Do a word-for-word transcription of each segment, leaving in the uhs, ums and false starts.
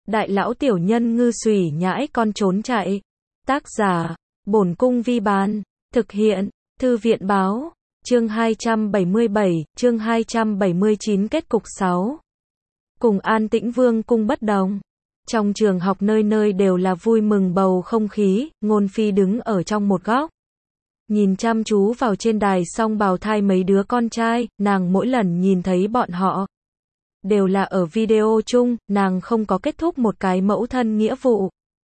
Đại lão tiểu nhân ngư xùy nhãi con trốn chạy. Tác giả, Bổn Cung Vi Bán. Thực hiện, Thư viện Báo. Chương hai trăm bảy mươi bảy, chương hai trăm bảy mươi chín kết cục sáu. Cùng An Tĩnh Vương cung bất đồng. Trong trường học nơi nơi đều là vui mừng bầu không khí, Ngôn Phi đứng ở trong một góc. Nhìn chăm chú vào trên đài song bào thai mấy đứa con trai, nàng mỗi lần nhìn thấy bọn họ. Đều là ở video chung, nàng không có kết thúc một cái mẫu thân nghĩa vụ.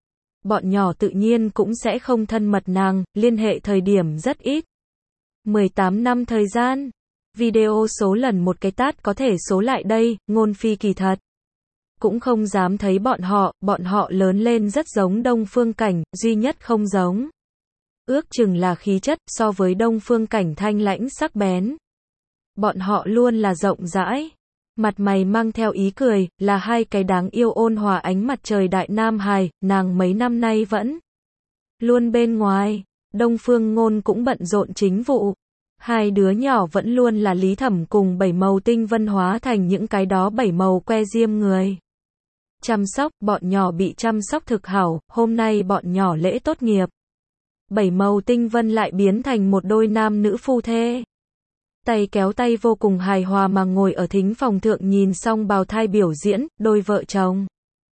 Bọn nhỏ tự nhiên cũng sẽ không thân mật nàng, liên hệ thời điểm rất ít. mười tám năm thời gian. Video số lần một cái tát có thể số lại đây, Ngôn Phi kỳ thật. Cũng không dám thấy bọn họ, bọn họ lớn lên rất giống Đông Phương Cảnh, duy nhất không giống. Ước chừng là khí chất, so với Đông Phương Cảnh thanh lãnh sắc bén. Bọn họ luôn là rộng rãi. Mặt mày mang theo ý cười, là hai cái đáng yêu ôn hòa ánh mặt trời đại nam hài, nàng mấy năm nay vẫn luôn bên ngoài. Đông Phương Ngôn cũng bận rộn chính vụ. Hai đứa nhỏ vẫn luôn là Lý Thẩm cùng bảy màu tinh vân hóa thành những cái đó bảy màu que diêm người. Chăm sóc, bọn nhỏ bị chăm sóc thực hảo, hôm nay bọn nhỏ lễ tốt nghiệp. Bảy màu tinh vân lại biến thành một đôi nam nữ phu thê. Tay kéo tay vô cùng hài hòa mà ngồi ở thính phòng thượng nhìn xong bào thai biểu diễn, đôi vợ chồng.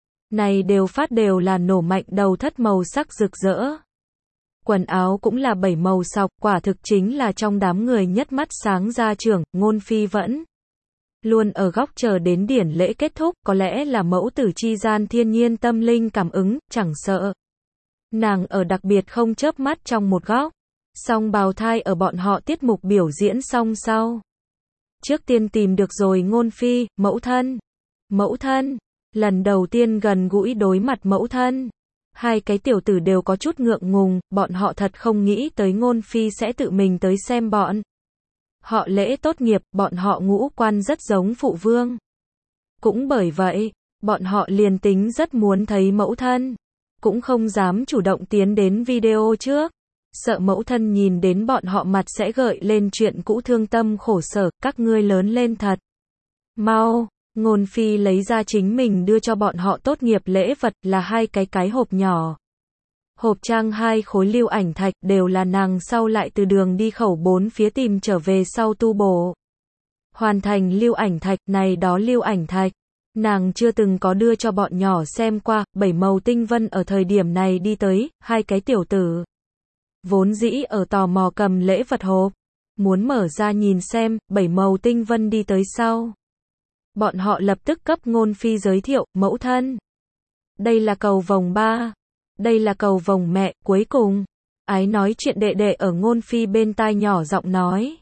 Này đều phát đều là nổ mạnh đầu thất màu sắc rực rỡ. Quần áo cũng là bảy màu sọc, quả thực chính là trong đám người nhất mắt sáng ra trưởng, Ngôn Phi vẫn luôn ở góc chờ đến điển lễ kết thúc, có lẽ là mẫu tử chi gian thiên nhiên tâm linh cảm ứng, chẳng sợ. Nàng ở đặc biệt không chớp mắt trong một góc. Song bào thai ở bọn họ tiết mục biểu diễn xong sau. Trước tiên tìm được rồi Ngôn Phi, mẫu thân. Mẫu thân. Lần đầu tiên gần gũi đối mặt mẫu thân. Hai cái tiểu tử đều có chút ngượng ngùng, bọn họ thật không nghĩ tới Ngôn Phi sẽ tự mình tới xem bọn. Họ lễ tốt nghiệp, bọn họ ngũ quan rất giống phụ vương. Cũng bởi vậy, bọn họ liền tính rất muốn thấy mẫu thân. Cũng không dám chủ động tiến đến video trước. Sợ mẫu thân nhìn đến bọn họ mặt sẽ gợi lên chuyện cũ thương tâm khổ sở, các ngươi lớn lên thật. Mau, Ngôn Phi lấy ra chính mình đưa cho bọn họ tốt nghiệp lễ vật là hai cái cái hộp nhỏ. Hộp trang hai khối lưu ảnh thạch đều là nàng sau lại từ đường đi khẩu bốn phía tìm trở về sau tu bổ. Hoàn thành lưu ảnh thạch này đó lưu ảnh thạch. Nàng chưa từng có đưa cho bọn nhỏ xem qua, bảy màu tinh vân ở thời điểm này đi tới, hai cái tiểu tử. Vốn dĩ ở tò mò cầm lễ vật hộp, muốn mở ra nhìn xem, bảy màu tinh vân đi tới sau. Bọn họ lập tức cấp Ngôn Phi giới thiệu, mẫu thân. Đây là cầu vồng ba. Đây là cầu vồng mẹ, cuối cùng. Ái nói chuyện đệ đệ ở Ngôn Phi bên tai nhỏ giọng nói.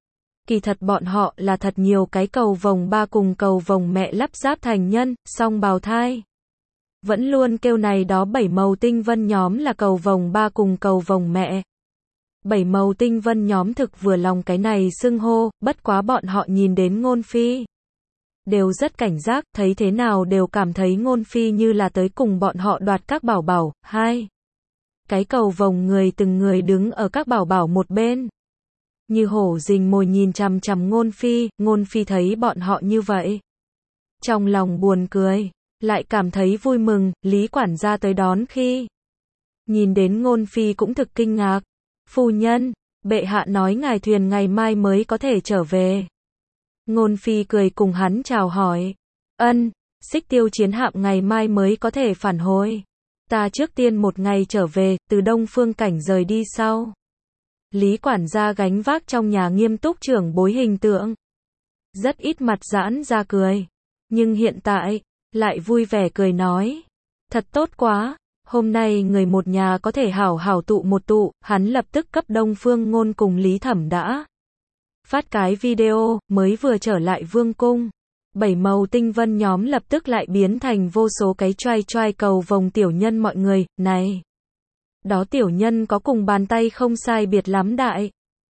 Kỳ thật bọn họ là thật nhiều cái cầu vồng ba cùng cầu vồng mẹ lắp ráp thành nhân, song bào thai. Vẫn luôn kêu này đó bảy màu tinh vân nhóm là cầu vồng ba cùng cầu vồng mẹ. Bảy màu tinh vân nhóm thực vừa lòng cái này xưng hô, bất quá bọn họ nhìn đến Ngôn Phi. Đều rất cảnh giác, thấy thế nào đều cảm thấy Ngôn Phi như là tới cùng bọn họ đoạt các bảo bảo. Hai. Cái cầu vồng người từng người đứng ở các bảo bảo một bên. Như hổ rình mồi nhìn chằm chằm Ngôn Phi, Ngôn Phi thấy bọn họ như vậy. Trong lòng buồn cười. Lại cảm thấy vui mừng, Lý quản gia tới đón khi. Nhìn đến Ngôn Phi cũng thực kinh ngạc. Phu nhân, bệ hạ nói ngài thuyền ngày mai mới có thể trở về. Ngôn Phi cười cùng hắn chào hỏi. Ân, xích tiêu chiến hạm ngày mai mới có thể phản hồi. Ta trước tiên một ngày trở về, từ Đông Phương Cảnh rời đi sau. Lý quản gia gánh vác trong nhà nghiêm túc trưởng bối hình tượng. Rất ít mặt giãn ra cười. Nhưng hiện tại, lại vui vẻ cười nói. Thật tốt quá, hôm nay người một nhà có thể hảo hảo tụ một tụ, hắn lập tức cấp Đông Phương Ngôn cùng Lý Thẩm đã. Phát cái video, mới vừa trở lại vương cung. Bảy màu tinh vân nhóm lập tức lại biến thành vô số cái choai choai cầu vồng tiểu nhân mọi người, này. Đó tiểu nhân có cùng bàn tay không sai biệt lắm đại.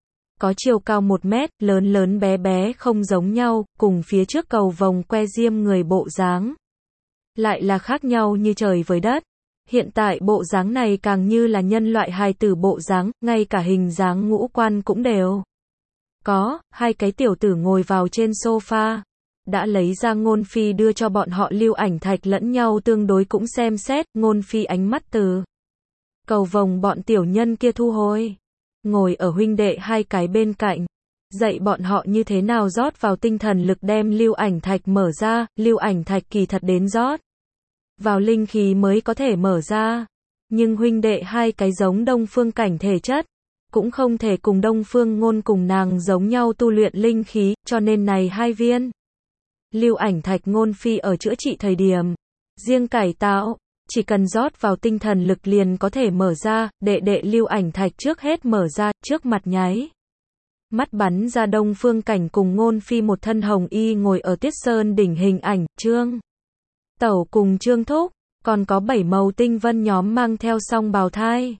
Có chiều cao một mét, lớn lớn bé bé không giống nhau, cùng phía trước cầu vồng que diêm người bộ dáng. Lại là khác nhau như trời với đất. Hiện tại bộ dáng này càng như là nhân loại hài tử bộ dáng, ngay cả hình dáng ngũ quan cũng đều. Có, hai cái tiểu tử ngồi vào trên sofa. đã lấy ra Ngôn Phi đưa cho bọn họ lưu ảnh thạch lẫn nhau tương đối cũng xem xét, Ngôn Phi ánh mắt từ cầu vồng bọn tiểu nhân kia thu hồi. Ngồi ở huynh đệ hai cái bên cạnh, dạy bọn họ như thế nào rót vào tinh thần lực đem lưu ảnh thạch mở ra, lưu ảnh thạch kỳ thật đến rót vào linh khí mới có thể mở ra. Nhưng huynh đệ hai cái giống Đông Phương Cảnh thể chất, cũng không thể cùng Đông Phương Ngôn cùng nàng giống nhau tu luyện linh khí, cho nên này hai viên lưu ảnh thạch Ngôn Phi ở chữa trị thời điểm riêng cải tạo, chỉ cần rót vào tinh thần lực liền có thể mở ra, đệ đệ lưu ảnh thạch trước hết mở ra, trước mặt nháy mắt bắn ra Đông Phương Cảnh cùng Ngôn Phi một thân hồng y ngồi ở Tiết Sơn đỉnh hình ảnh, Trương Tẩu cùng Trương Thúc, còn có bảy màu tinh vân nhóm mang theo song bào thai.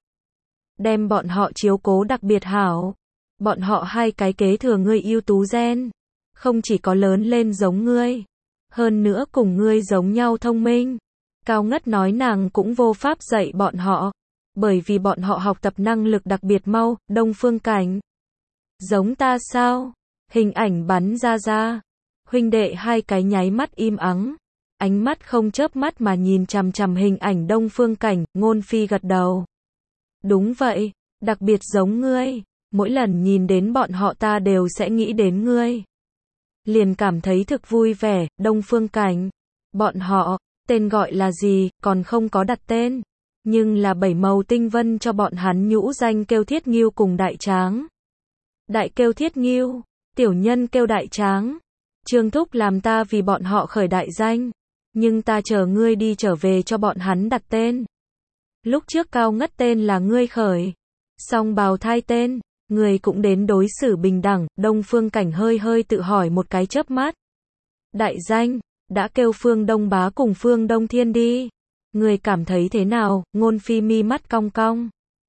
Đem bọn họ chiếu cố đặc biệt hảo. Bọn họ hai cái kế thừa ngươi ưu tú gen. Không chỉ có lớn lên giống ngươi, hơn nữa cùng ngươi giống nhau thông minh. Cao Ngất nói nàng cũng vô pháp dạy bọn họ, bởi vì bọn họ học tập năng lực đặc biệt mau. Đông Phương Cảnh, giống ta sao? Hình ảnh bắn ra ra. Huynh đệ hai cái nháy mắt im ắng, ánh mắt không chớp mắt mà nhìn chằm chằm hình ảnh Đông Phương Cảnh. Ngôn Phi gật đầu. Đúng vậy, đặc biệt giống ngươi, mỗi lần nhìn đến bọn họ ta đều sẽ nghĩ đến ngươi. Liền cảm thấy thực vui vẻ. Đông Phương Cảnh, bọn họ, tên gọi là gì, còn không có đặt tên, nhưng là bảy màu tinh vân cho bọn hắn nhũ danh kêu Thiết Ngưu cùng Đại Tráng. Đại kêu Thiết Ngưu, tiểu nhân kêu Đại Tráng. Trương Thúc làm ta vì bọn họ khởi đại danh, nhưng ta chờ ngươi đi trở về cho bọn hắn đặt tên. Lúc trước Cao Ngất tên là ngươi khởi, song bào thai tên, người cũng đến đối xử bình đẳng. Đông Phương Cảnh hơi hơi tự hỏi một cái chớp mắt. Đại danh, đã kêu Phương Đông Bá cùng Phương Đông Thiên đi. Người cảm thấy thế nào? Ngôn Phi mi mắt cong cong,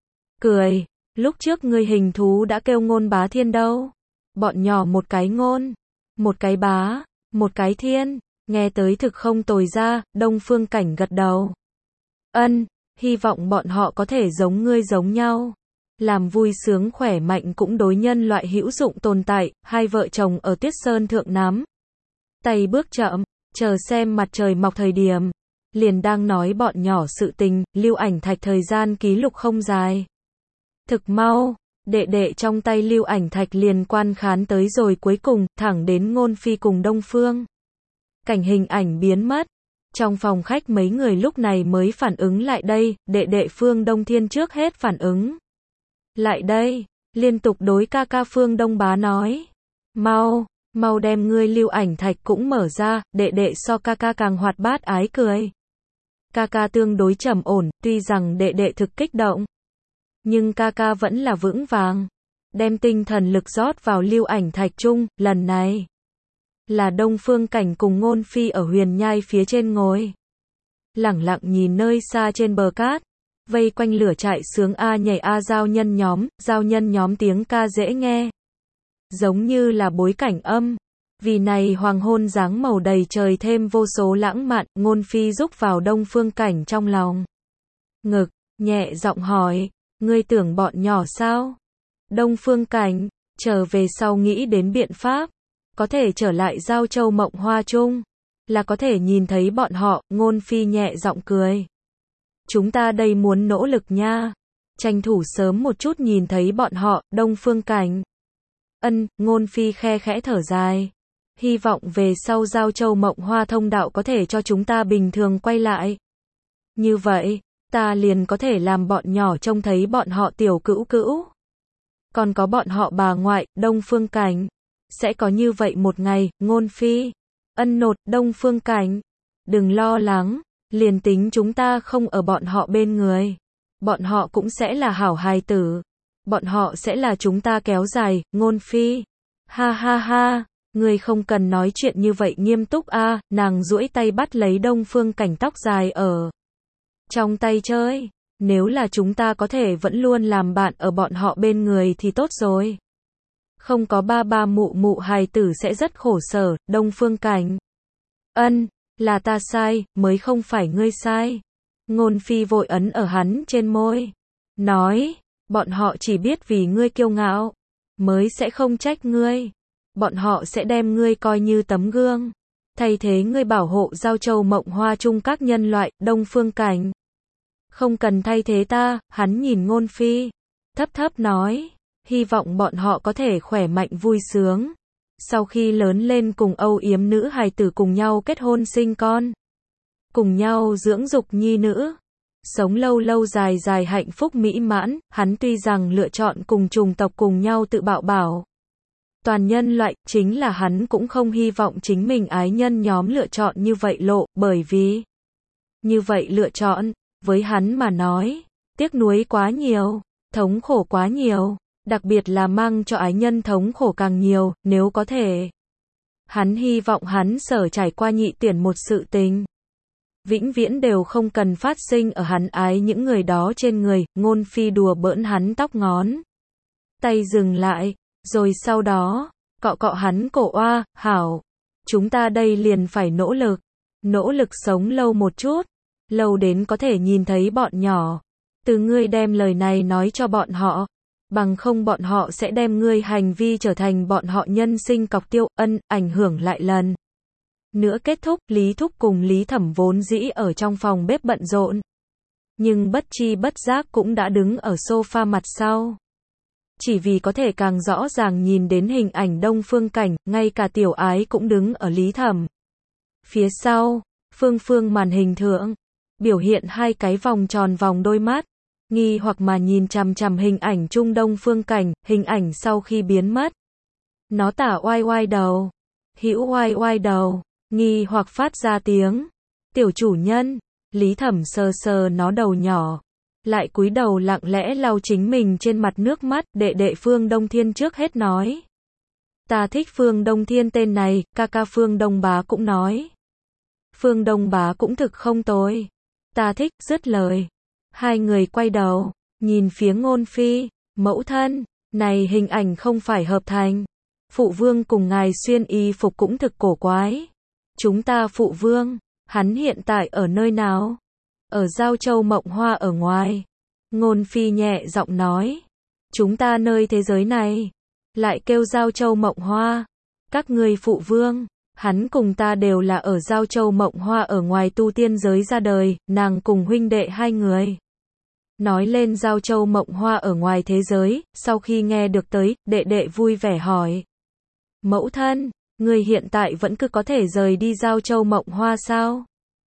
cười, lúc trước ngươi hình thú đã kêu Ngôn Bá Thiên đâu. Bọn nhỏ một cái Ngôn, một cái Bá, một cái Thiên, nghe tới thực không tồi ra. Đông Phương Cảnh gật đầu. Ân, hy vọng bọn họ có thể giống ngươi giống nhau, làm vui sướng khỏe mạnh cũng đối nhân loại hữu dụng tồn tại. Hai vợ chồng ở Tiết Sơn thượng nắm tay bước chậm, chờ xem mặt trời mọc thời điểm, liền đang nói bọn nhỏ sự tình. Lưu ảnh thạch thời gian ký lục không dài, thực mau, đệ đệ trong tay lưu ảnh thạch liền quan khán tới rồi cuối cùng, thẳng đến Ngôn Phi cùng Đông Phương Cảnh hình ảnh biến mất. Trong phòng khách mấy người lúc này mới phản ứng lại đây, đệ đệ Phương Đông Thiên trước hết phản ứng lại đây, liên tục đối ca ca Phương Đông Bá nói, mau, mau đem ngươi lưu ảnh thạch cũng mở ra. Đệ đệ so ca ca càng hoạt bát ái cười. Ca ca tương đối trầm ổn, tuy rằng đệ đệ thực kích động, nhưng ca ca vẫn là vững vàng, đem tinh thần lực rót vào lưu ảnh thạch chung. Lần này là Đông Phương Cảnh cùng Ngôn Phi ở huyền nhai phía trên ngồi, lẳng lặng nhìn nơi xa trên bờ cát, vây quanh lửa trại sướng a nhảy a giao nhân nhóm, giao nhân nhóm tiếng ca dễ nghe, giống như là bối cảnh âm. Vì này hoàng hôn dáng màu đầy trời thêm vô số lãng mạn. Ngôn Phi rúc vào Đông Phương Cảnh trong lòng ngực, nhẹ giọng hỏi, ngươi tưởng bọn nhỏ sao? Đông Phương Cảnh, trở về sau nghĩ đến biện pháp, có thể trở lại Giao Châu Mộng Hoa chung, là có thể nhìn thấy bọn họ. Ngôn Phi nhẹ giọng cười. Chúng ta đây muốn nỗ lực nha, tranh thủ sớm một chút nhìn thấy bọn họ. Đông Phương Cảnh, ân. Ngôn Phi khe khẽ thở dài, hy vọng về sau Giao Châu Mộng Hoa thông đạo có thể cho chúng ta bình thường quay lại. Như vậy, ta liền có thể làm bọn nhỏ trông thấy bọn họ tiểu cữu cữu, còn có bọn họ bà ngoại. Đông Phương Cảnh, sẽ có như vậy một ngày. Ngôn Phi, ân nột. Đông Phương Cảnh, đừng lo lắng, liền tính chúng ta không ở bọn họ bên người, bọn họ cũng sẽ là hảo hài tử, bọn họ sẽ là chúng ta kéo dài. Ngôn Phi, ha ha ha, ngươi không cần nói chuyện như vậy nghiêm túc a. Nàng duỗi tay bắt lấy Đông Phương Cảnh tóc dài ở trong tay chơi, nếu là chúng ta có thể vẫn luôn làm bạn ở bọn họ bên người thì tốt rồi. Không có ba ba mụ mụ hài tử sẽ rất khổ sở. Đông Phương Cảnh, ân, là ta sai, mới không phải ngươi sai. Ngôn Phi vội ấn ở hắn trên môi, nói, bọn họ chỉ biết vì ngươi kiêu ngạo, mới sẽ không trách ngươi. Bọn họ sẽ đem ngươi coi như tấm gương. thay thế ngươi bảo hộ Giao Châu Mộng Hoa chung các nhân loại, Đông Phương Cảnh. Không cần thay thế ta, hắn nhìn Ngôn Phi, thấp thấp nói, hy vọng bọn họ có thể khỏe mạnh vui sướng. Sau khi lớn lên cùng âu yếm nữ hài tử cùng nhau kết hôn sinh con. Cùng nhau dưỡng dục nhi nữ. Sống lâu lâu dài dài hạnh phúc mỹ mãn, hắn tuy rằng lựa chọn cùng chủng tộc cùng nhau tự bạo bảo. Toàn nhân loại, chính là hắn cũng không hy vọng chính mình ái nhân nhóm lựa chọn như vậy lộ, bởi vì như vậy lựa chọn, với hắn mà nói, tiếc nuối quá nhiều, thống khổ quá nhiều, đặc biệt là mang cho ái nhân thống khổ càng nhiều, nếu có thể. Hắn hy vọng hắn sở trải qua nhị tuyển một sự tình. Vĩnh viễn đều không cần phát sinh ở hắn ái những người đó trên người, Ngôn Phi đùa bỡn hắn tóc ngón. Tay dừng lại, rồi sau đó, cọ cọ hắn cổ oa, hảo. Chúng ta đây liền phải nỗ lực, nỗ lực sống lâu một chút, lâu đến có thể nhìn thấy bọn nhỏ. Từ ngươi đem lời này nói cho bọn họ, bằng không bọn họ sẽ đem ngươi hành vi trở thành bọn họ nhân sinh cọc tiêu, ân, ảnh hưởng lại lần. Nữa kết thúc, Lý Thúc cùng Lý Thẩm vốn dĩ ở trong phòng bếp bận rộn. Nhưng bất chi bất giác cũng đã đứng ở sofa mặt sau. Chỉ vì có thể càng rõ ràng nhìn đến hình ảnh Đông Phương Cảnh, ngay cả Tiểu Ái cũng đứng ở Lý Thẩm phía sau, phương phương màn hình thượng, biểu hiện hai cái vòng tròn vòng đôi mắt, nghi hoặc mà nhìn chằm chằm hình ảnh chung Đông Phương Cảnh, hình ảnh sau khi biến mất. Nó tả oai oai đầu, hữu oai oai đầu, nghi hoặc phát ra tiếng. Tiểu chủ nhân, Lý Thẩm sờ sờ nó đầu nhỏ, lại cúi đầu lặng lẽ lau chính mình trên mặt nước mắt, đệ đệ Phương Đông Thiên trước hết nói. Ta thích Phương Đông Thiên tên này, ca ca Phương Đông Bá cũng nói. Phương Đông Bá cũng thực không tồi. Ta thích, dứt lời. Hai người quay đầu, nhìn phía Ngôn Phi, mẫu thân, này hình ảnh không phải hợp thành. Phụ vương cùng ngài xuyên y phục cũng thực cổ quái. Chúng ta phụ vương, hắn hiện tại ở nơi nào? Ở Giao Châu Mộng Hoa ở ngoài. Ngôn Phi nhẹ giọng nói. Chúng ta nơi thế giới này, lại kêu Giao Châu Mộng Hoa. Các ngươi phụ vương, hắn cùng ta đều là ở Giao Châu Mộng Hoa ở ngoài tu tiên giới ra đời, nàng cùng huynh đệ hai người. Nói lên Giao Châu Mộng Hoa ở ngoài thế giới, sau khi nghe được tới, đệ đệ vui vẻ hỏi. Mẫu thân, người hiện tại vẫn cứ có thể rời đi Giao Châu Mộng Hoa sao?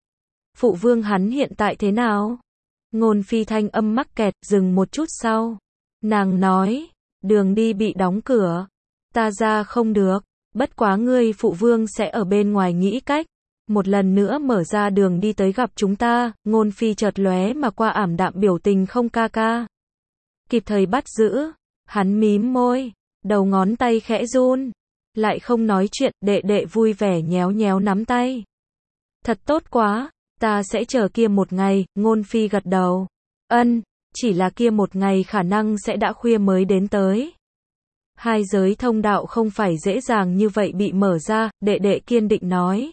Phụ vương hắn hiện tại thế nào? Ngôn Phi thanh âm mắc kẹt, dừng một chút sau. Nàng nói, đường đi bị đóng cửa. Ta ra không được, bất quá ngươi phụ vương sẽ ở bên ngoài nghĩ cách. Một lần nữa mở ra đường đi tới gặp chúng ta, Ngôn Phi chợt lóe mà qua ảm đạm biểu tình không ca ca. Kịp thời bắt giữ, hắn mím môi, đầu ngón tay khẽ run. Lại không nói chuyện, đệ đệ vui vẻ nhéo nhéo nắm tay. Thật tốt quá, ta sẽ chờ kia một ngày, Ngôn Phi gật đầu. Ân, chỉ là kia một ngày khả năng sẽ đã khuya mới đến tới. Hai giới thông đạo không phải dễ dàng như vậy bị mở ra, đệ đệ kiên định nói.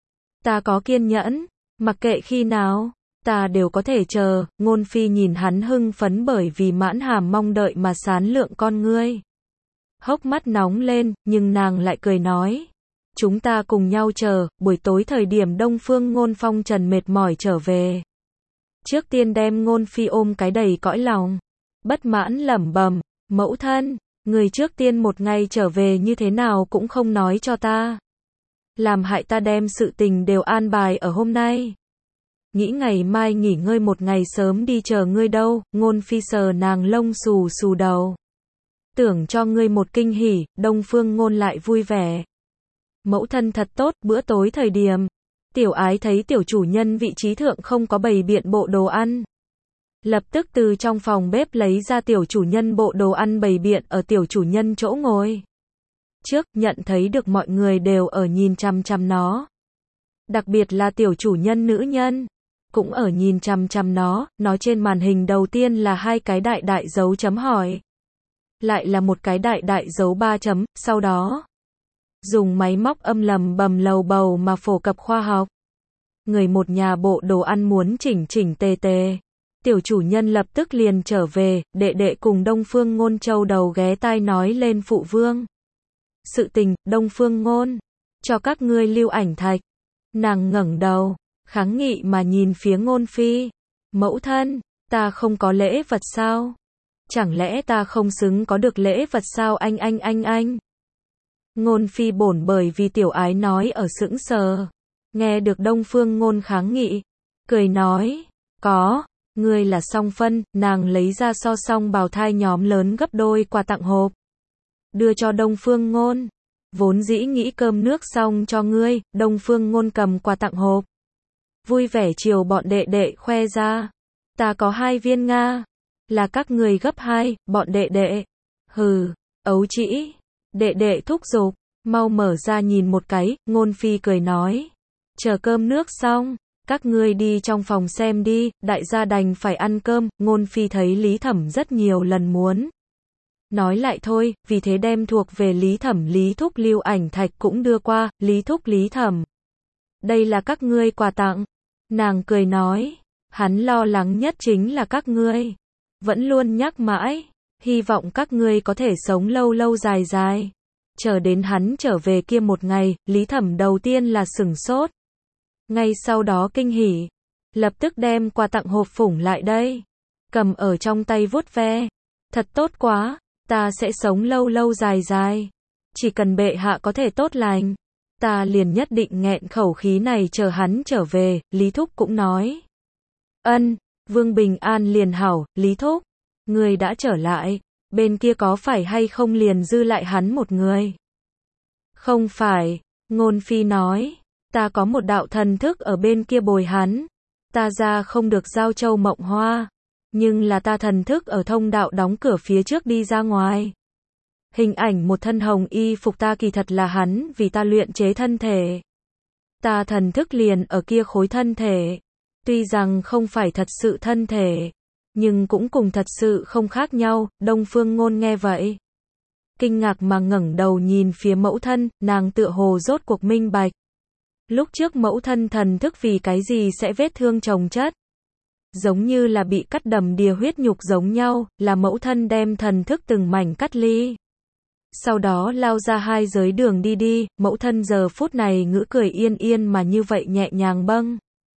Ta có kiên nhẫn, mặc kệ khi nào, ta đều có thể chờ. Ngôn Phi nhìn hắn hưng phấn bởi vì mãn hàm mong đợi mà sán lượng con ngươi. Hốc mắt nóng lên, nhưng nàng lại cười nói. Chúng ta cùng nhau chờ, buổi tối thời điểm Đông Phương Ngôn phong trần mệt mỏi trở về. Trước tiên đem Ngôn Phi ôm cái đầy cõi lòng. Bất mãn lẩm bẩm, mẫu thân, người trước tiên một ngày trở về như thế nào cũng không nói cho ta. Làm hại ta đem sự tình đều an bài ở hôm nay. Nghĩ ngày mai nghỉ ngơi một ngày sớm đi chờ ngươi đâu, Ngôn Phi sờ nàng lông xù xù đầu. Tưởng cho ngươi một kinh hỉ, Đông Phương Ngôn lại vui vẻ. Mẫu thân thật tốt, bữa tối thời điểm. Tiểu Ái thấy tiểu chủ nhân vị trí thượng không có bày biện bộ đồ ăn. Lập tức từ trong phòng bếp lấy ra tiểu chủ nhân bộ đồ ăn bày biện ở tiểu chủ nhân chỗ ngồi. Trước, nhận thấy được mọi người đều ở nhìn chằm chằm nó. Đặc biệt là tiểu chủ nhân nữ nhân. Cũng ở nhìn chằm chằm nó, nó trên màn hình đầu tiên là hai cái đại đại dấu chấm hỏi. Lại là một cái đại đại dấu ba chấm, sau đó. Dùng máy móc âm lầm bầm lầu bầu mà phổ cập khoa học. Người một nhà bộ đồ ăn muốn chỉnh chỉnh tề tề. Tiểu chủ nhân lập tức liền trở về, đệ đệ cùng Đông Phương Ngôn châu đầu ghé tai nói lên phụ vương. Sự tình, Đông Phương Ngôn. cho các ngươi lưu ảnh thạch. Nàng ngẩng đầu, kháng nghị mà nhìn phía Ngôn Phi. Mẫu thân, ta không có lễ vật sao? Chẳng lẽ ta không xứng có được lễ vật sao anh anh anh anh? Ngôn Phi bổn bởi vì tiểu ái nói ở sững sờ. Nghe được Đông Phương Ngôn kháng nghị, cười nói, có, ngươi là song phân, nàng lấy ra so song bào thai nhóm lớn gấp đôi quà tặng hộp. Đưa cho Đông Phương Ngôn. Vốn dĩ nghĩ cơm nước xong cho ngươi, Đông Phương Ngôn cầm quà tặng hộp. Vui vẻ chiều bọn đệ đệ khoe ra. Ta có hai viên Nga. Là các người gấp hai, bọn đệ đệ. Hừ, ấu trĩ. Đệ đệ thúc giục, mau mở ra nhìn một cái, Ngôn Phi cười nói. Chờ cơm nước xong, các ngươi đi trong phòng xem đi, đại gia đành phải ăn cơm, Ngôn Phi thấy Lý Thẩm rất nhiều lần muốn nói lại thôi, vì thế đem thuộc về Lý Thẩm Lý Thúc lưu ảnh thạch cũng đưa qua, Lý Thúc Lý Thẩm. Đây là các ngươi quà tặng. Nàng cười nói, hắn lo lắng nhất chính là các ngươi. Vẫn luôn nhắc mãi, hy vọng các ngươi có thể sống lâu lâu dài dài. Chờ đến hắn trở về kia một ngày, Lý Thẩm đầu tiên là sửng sốt. Ngay sau đó kinh hỉ, lập tức đem quà tặng hộp phủng lại đây. Cầm ở trong tay vuốt ve. Thật tốt quá, ta sẽ sống lâu lâu dài dài. Chỉ cần bệ hạ có thể tốt lành, ta liền nhất định nghẹn khẩu khí này chờ hắn trở về, Lý Thúc cũng nói. Ân, Vương Bình An liền hảo, Lý Thúc, người đã trở lại, bên kia có phải hay không liền dư lại hắn một người? Không phải, Ngôn Phi nói, ta có một đạo thần thức ở bên kia bồi hắn, ta ra không được giao châu mộng hoa, nhưng là ta thần thức ở thông đạo đóng cửa phía trước đi ra ngoài. Hình ảnh một thân hồng y phục ta kỳ thật là hắn vì ta luyện chế thân thể. Ta thần thức liền ở kia khối thân thể. Tuy rằng không phải thật sự thân thể, nhưng cũng cùng thật sự không khác nhau, Đông Phương Ngôn nghe vậy. Kinh ngạc mà ngẩng đầu nhìn phía mẫu thân, nàng tựa hồ rốt cuộc minh bạch. Lúc trước mẫu thân thần thức vì cái gì sẽ vết thương chồng chất. Giống như là bị cắt đầm đìa huyết nhục giống nhau, là mẫu thân đem thần thức từng mảnh cắt ly. Sau đó lao ra hai giới đường đi đi, mẫu thân giờ phút này ngữ cười yên yên mà như vậy nhẹ nhàng bâng.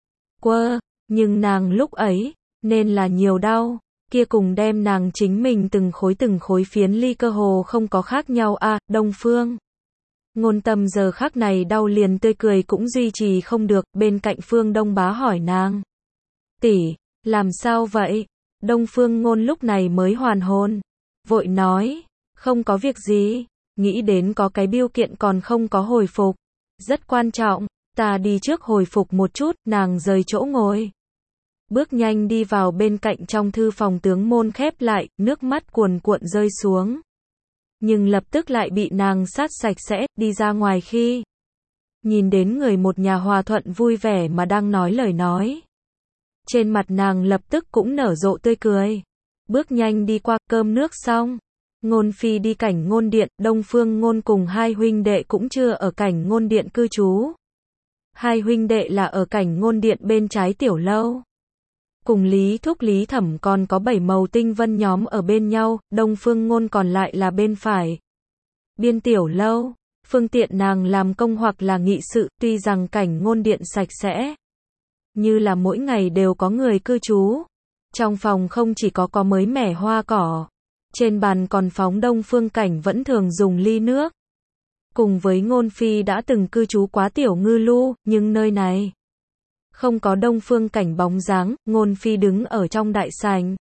Quơ, nhưng nàng lúc ấy, nên là nhiều đau, kia cùng đem nàng chính mình từng khối từng khối phiến ly cơ hồ không có khác nhau a à, Đông Phương. Ngôn Tâm giờ khắc này đau liền tươi cười cũng duy trì không được, bên cạnh Phương Đông Bá hỏi nàng. Tỷ, làm sao vậy? Đông Phương Ngôn lúc này mới hoàn hồn, vội nói, không có việc gì, nghĩ đến có cái biêu kiện còn không có hồi phục, rất quan trọng, ta đi trước hồi phục một chút, nàng rời chỗ ngồi. Bước nhanh đi vào bên cạnh trong thư phòng tướng môn khép lại, nước mắt cuồn cuộn rơi xuống. Nhưng lập tức lại bị nàng sát sạch sẽ, đi ra ngoài khi nhìn đến người một nhà hòa thuận vui vẻ mà đang nói lời nói. Trên mặt nàng lập tức cũng nở rộ tươi cười. Bước nhanh đi qua, cơm nước xong. Ngôn Phi đi cảnh Ngôn Điện, Đông Phương Ngôn cùng hai huynh đệ cũng chưa ở cảnh Ngôn Điện cư trú. Hai huynh đệ là ở cảnh Ngôn Điện bên trái tiểu lâu. Cùng Lý Thúc Lý Thẩm còn có bảy màu tinh vân nhóm ở bên nhau, Đông Phương Ngôn còn lại là bên phải. Biên tiểu lâu, phương tiện nàng làm công hoặc là nghị sự, tuy rằng cảnh Ngôn Điện sạch sẽ. Như là mỗi ngày đều có người cư trú. Trong phòng không chỉ có có mới mẻ hoa cỏ. Trên bàn còn phóng Đông Phương Cảnh vẫn thường dùng ly nước. Cùng với Ngôn Phi đã từng cư trú quá tiểu ngư lu, nhưng nơi này không có Đông Phương Cảnh bóng dáng, Ngôn Phi đứng ở trong đại sảnh.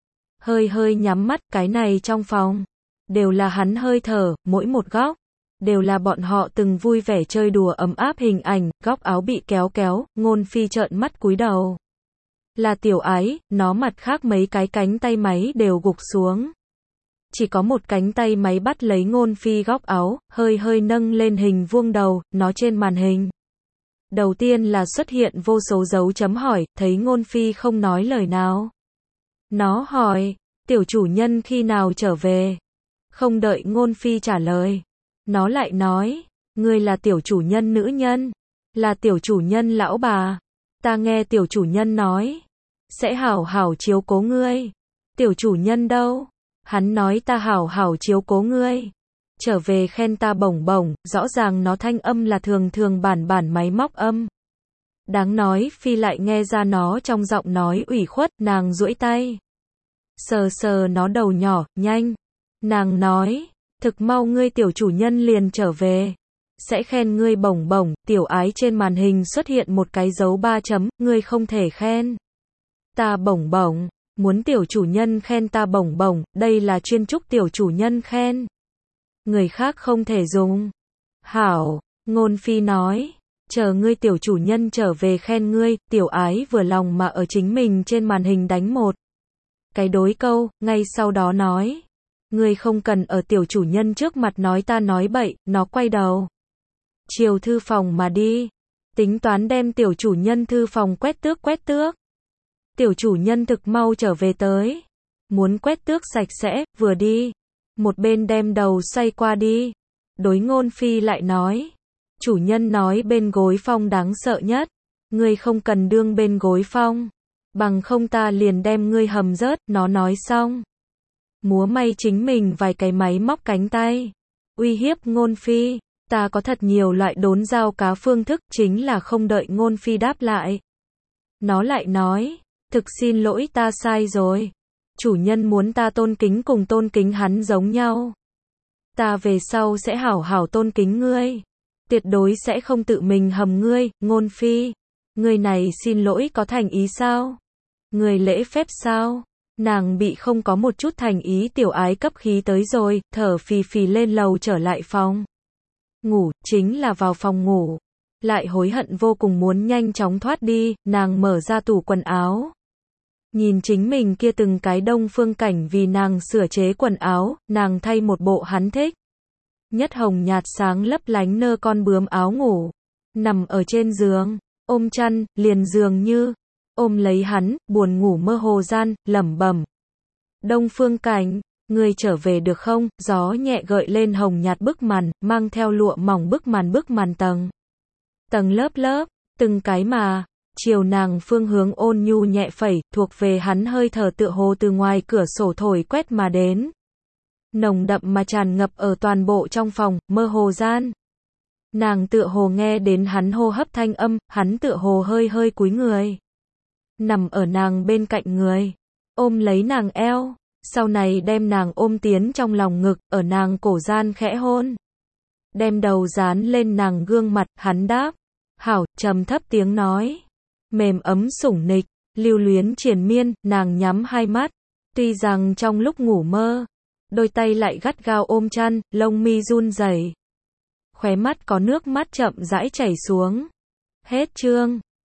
Hơi hơi nhắm mắt, cái này trong phòng. Đều là hắn hơi thở, mỗi một góc. Đều là bọn họ từng vui vẻ chơi đùa ấm áp hình ảnh, góc áo bị kéo kéo, Ngôn Phi trợn mắt cúi đầu. Là tiểu ái, nó mặt khác mấy cái cánh tay máy đều gục xuống. Chỉ có một cánh tay máy bắt lấy Ngôn Phi góc áo, hơi hơi nâng lên hình vuông đầu, nó trên màn hình. Đầu tiên là xuất hiện vô số dấu chấm hỏi, thấy Ngôn Phi không nói lời nào. Nó hỏi, tiểu chủ nhân khi nào trở về? Không đợi Ngôn Phi trả lời. Nó lại nói, ngươi là tiểu chủ nhân nữ nhân, là tiểu chủ nhân lão bà. Ta nghe tiểu chủ nhân nói, sẽ hảo hảo chiếu cố ngươi. Tiểu chủ nhân đâu? Hắn nói ta hảo hảo chiếu cố ngươi. trở về khen ta bổng bổng, rõ ràng nó thanh âm là thường thường bản bản máy móc âm. Đáng nói, Phi lại nghe ra nó trong giọng nói ủy khuất, nàng duỗi tay. Sờ sờ nó đầu nhỏ, nhanh. Nàng nói, thực mau ngươi tiểu chủ nhân liền trở về. Sẽ khen ngươi bổng bổng, tiểu ái trên màn hình xuất hiện một cái dấu ba chấm, ngươi không thể khen. Ta bổng bổng, muốn tiểu chủ nhân khen ta bổng bổng, đây là chuyên chúc tiểu chủ nhân khen. Người khác không thể dùng. Hảo, Ngôn Phi nói, chờ ngươi tiểu chủ nhân trở về khen ngươi, tiểu ái vừa lòng mà ở chính mình trên màn hình đánh một cái đối câu, ngay sau đó nói, ngươi không cần ở tiểu chủ nhân trước mặt nói ta nói bậy, nó quay đầu. Chiều thư phòng mà đi, tính toán đem tiểu chủ nhân thư phòng quét tước quét tước. Tiểu chủ nhân thực mau trở về tới, muốn quét tước sạch sẽ, vừa đi, một bên đem đầu xoay qua đi. Đối Ngôn Phi lại nói, chủ nhân nói bên gối phong đáng sợ nhất, ngươi không cần đương bên gối phong, bằng không ta liền đem ngươi hầm rớt, nó nói xong. Múa may chính mình vài cái máy móc cánh tay, uy hiếp Ngôn Phi, ta có thật nhiều loại đốn dao cá phương thức, chính là không đợi Ngôn Phi đáp lại. Nó lại nói, thực xin lỗi ta sai rồi, chủ nhân muốn ta tôn kính cùng tôn kính hắn giống nhau. Ta về sau sẽ hảo hảo tôn kính ngươi, tuyệt đối sẽ không tự mình hầm ngươi, Ngôn Phi. Ngươi này xin lỗi có thành ý sao? Ngươi lễ phép sao? Nàng bị không có một chút thành ý tiểu ái cấp khí tới rồi, thở phì phì lên lầu trở lại phòng. Ngủ, chính là vào phòng ngủ. Lại hối hận vô cùng muốn nhanh chóng thoát đi, nàng mở ra tủ quần áo. Nhìn chính mình kia từng cái Đông Phương Cảnh vì nàng sửa chế quần áo, nàng thay một bộ hắn thích. Nhất hồng nhạt sáng lấp lánh nơ con bướm áo ngủ. Nằm ở trên giường, ôm chăn, liền dường như, ôm lấy hắn, buồn ngủ mơ hồ gian, lẩm bẩm. Đông Phương Cảnh, ngươi trở về được không? Gió nhẹ gợi lên hồng nhạt bức màn, mang theo lụa mỏng bức màn bức màn tầng. Tầng lớp lớp, từng cái mà, chiều nàng phương hướng ôn nhu nhẹ phẩy, thuộc về hắn hơi thở tựa hồ từ ngoài cửa sổ thổi quét mà đến. Nồng đậm mà tràn ngập ở toàn bộ trong phòng, mơ hồ gian. Nàng tựa hồ nghe đến hắn hô hấp thanh âm, hắn tựa hồ hơi hơi cúi người. Nằm ở nàng bên cạnh người, ôm lấy nàng eo, sau này đem nàng ôm tiến trong lòng ngực, ở nàng cổ gian khẽ hôn. Đem đầu dán lên nàng gương mặt, hắn đáp. Hảo, trầm thấp tiếng nói. Mềm ấm sủng nịch, lưu luyến triền miên, nàng nhắm hai mắt. Tuy rằng trong lúc ngủ mơ, đôi tay lại gắt gao ôm chăn, lông mi run rẩy. Khóe mắt có nước mắt chậm rãi chảy xuống. Hết chương.